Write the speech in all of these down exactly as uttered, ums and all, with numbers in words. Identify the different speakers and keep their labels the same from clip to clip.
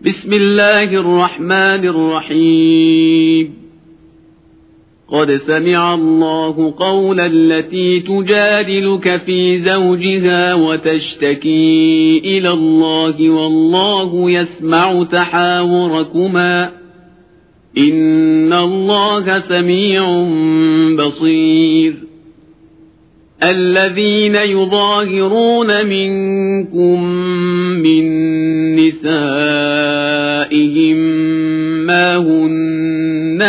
Speaker 1: بسم الله الرحمن الرحيم قد سمع الله قول التي تجادلك في زوجها وتشتكي إلى الله والله يسمع تحاوركما إن الله سميع بصير الذين يظاهرون منكم من نسائهم ما هن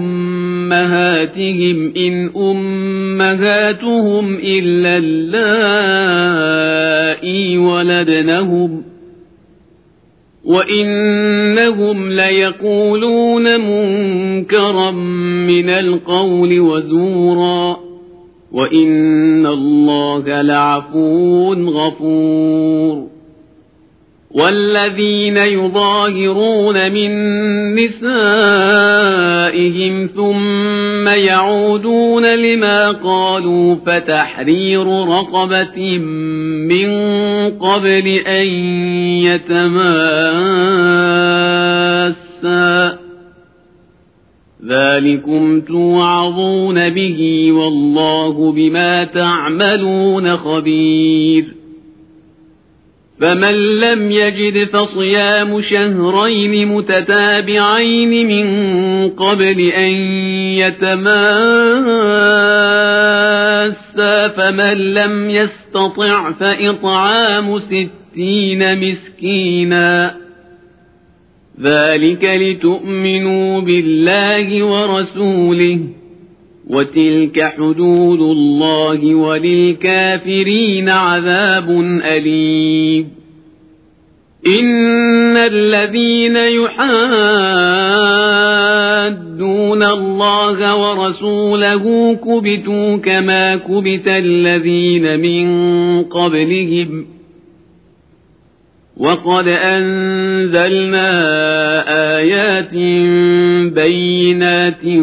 Speaker 1: أمهاتهم إن أمهاتهم إلا اللائي ولدنهم وإنهم ليقولون منكرا من القول وزورا وإن الله لعفو غفور والذين يظاهرون من نسائهم ثم يعودون لما قالوا فتحرير رقبة من قبل أن يتماسا ذلكم توعظون به والله بما تعملون خبير فمن لم يجد فصيام شهرين متتابعين من قبل أن يتماسا فمن لم يستطع فإطعام ستين مسكينا ذلك لتؤمنوا بالله ورسوله وتلك حدود الله وللكافرين عذاب أليم إن الذين يحادون الله ورسوله كبتوا كما كبت الذين من قبلهم وقد أنزلنا آيات بينات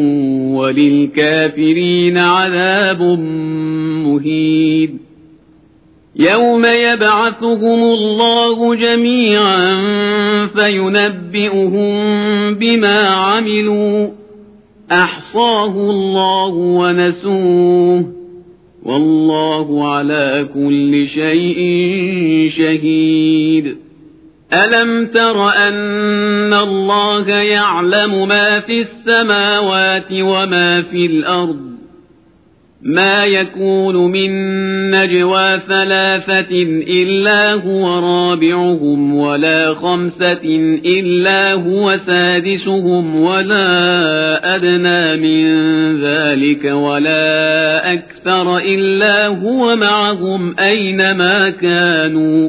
Speaker 1: وللكافرين عذاب مهين يوم يبعثهم الله جميعا فينبئهم بما عملوا أحصاه الله ونسوه والله على كل شيء شهيد ألم تر أن الله يعلم ما في السماوات وما في الأرض ما يكون من نجوى ثلاثة إلا هو رابعهم ولا خمسة إلا هو سادسهم ولا أدنى من ذلك ولا أكثر إلا هو معهم أينما كانوا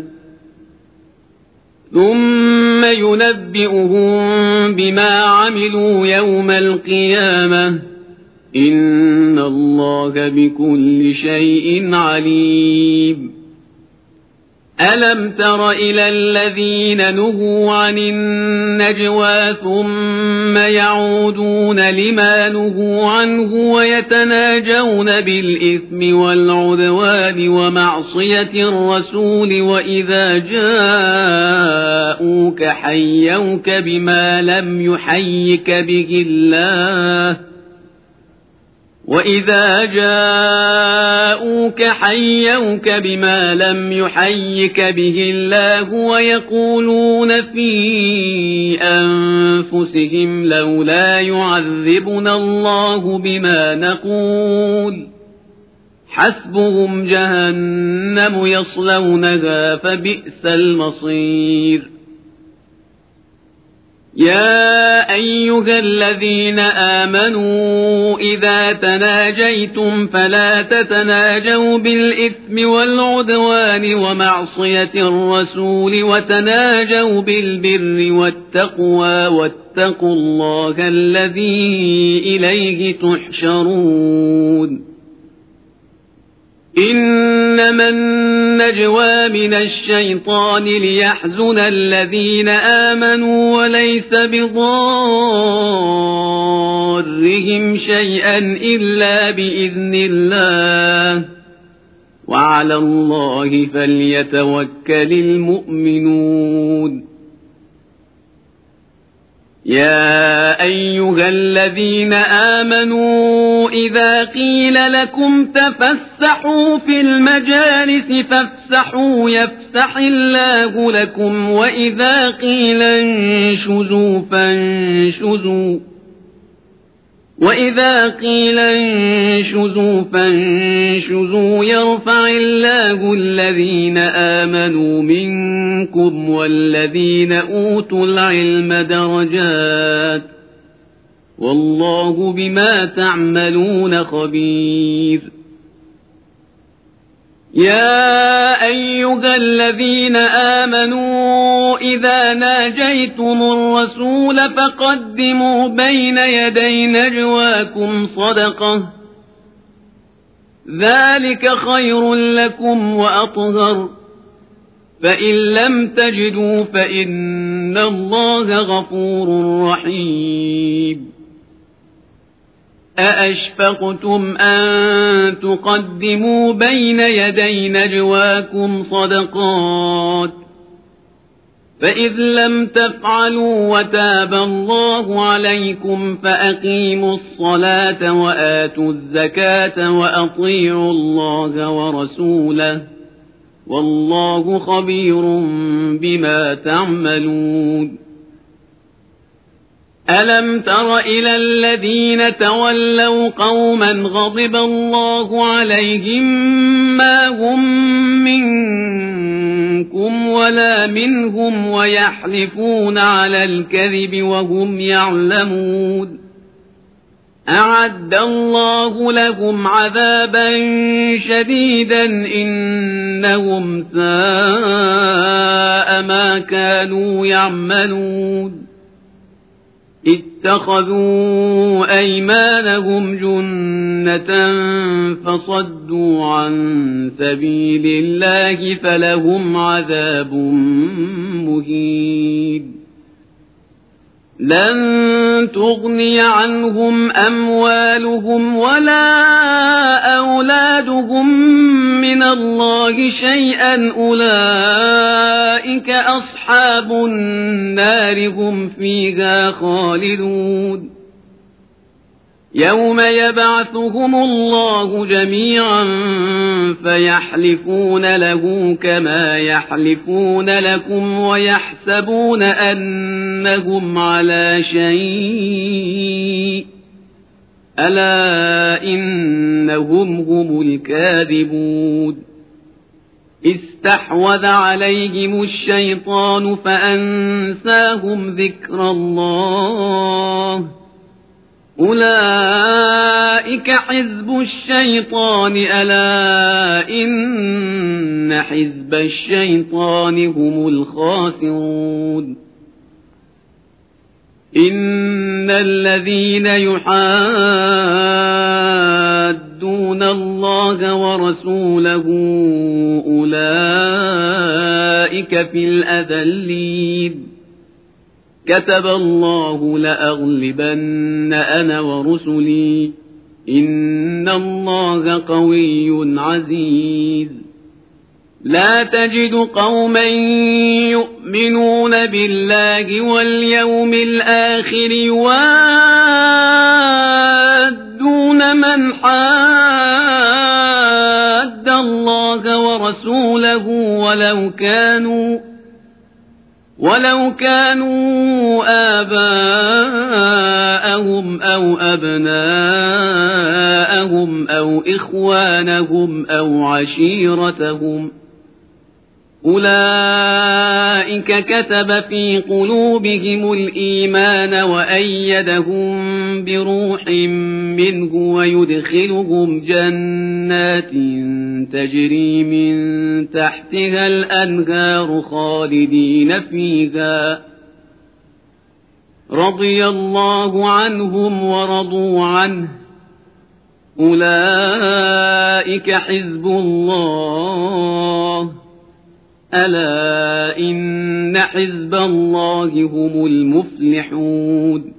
Speaker 1: ثم ينبئهم بما عملوا يوم القيامة إن الله بكل شيء عليم ألم تر إلى الذين نهوا عن النجوى ثم يعودون لما نهوا عنه ويتناجون بالإثم والعدوان ومعصية الرسول وإذا جاءوك حيوك بما لم يحيك به الله وإذا جاءوك حيوك بما لم يحيك به الله ويقولون في أنفسهم لولا يعذبنا الله بما نقول حسبهم جهنم يصلونها فبئس المصير يا أيها الذين آمنوا إذا تناجيتم فلا تتناجوا بالإثم والعدوان ومعصية الرسول وتناجوا بالبر والتقوى واتقوا الله الذي إليه تحشرون إنما النجوى من الشيطان ليحزن الذين آمنوا وليس بضارهم شيئا إلا بإذن الله وعلى الله فليتوكل المؤمنون يا أيها الذين آمنوا إذا قيل لكم تفسحوا في المجالس فافسحوا يفسح الله لكم وإذا قيل انشزوا فانشزوا وإذا قيل انشزوا فانشزوا يرفع الله الذين آمنوا منكم والذين أوتوا العلم درجات والله بما تعملون خبير يا أيها الذين آمنوا إذا ناجيتم الرسول فقدموا بين يدي نجواكم صدقة ذلك خير لكم وأطهر فإن لم تجدوا فإن الله غفور رحيم أأشفقتم أن تقدموا بين يدي نجواكم صدقات فإذ لم تفعلوا وتاب الله عليكم فأقيموا الصلاة وآتوا الزكاة وأطيعوا الله ورسوله والله خبير بما تعملون ألم تر إلى الذين تولوا قوما غضب الله عليهم ما هم منكم ولا منهم ويحلفون على الكذب وهم يعلمون أعد الله لهم عذابا شديدا إنهم ساء ما كانوا يعملون اتخذوا أيمانهم جنة فصدوا عن سبيل الله فلهم عذاب مهين لن تغني عنهم أموالهم ولا أولادهم من الله شيئا أولئك أصحاب النار هم فيها خالدون يوم يبعثهم الله جميعا فيحلفون له كما يحلفون لكم ويحسبون أنهم على شيء ألا إنهم هم الكاذبون استحوذ عليهم الشيطان فأنساهم ذكر الله أولئك حزب الشيطان ألا إن حزب الشيطان هم الخاسرون إن الذين يحادون الله ورسوله أولئك في الأذلين كتب الله لأغلبن أنا ورسلي إن الله قوي عزيز لا تجد قوما يؤمنون بالله واليوم الآخر يوادون من حاد الله ورسوله ولو كانوا ولو كانوا آباءهم أو أبناءهم أو إخوانهم أو عشيرتهم أولئك كتب في قلوبهم الإيمان وأيدهم بروح منه ويدخلهم جنات تجري من تحتها الأنهار خالدين فيها رضي الله عنهم ورضوا عنه أولئك حزب الله ألا إن حزب الله هم المفلحون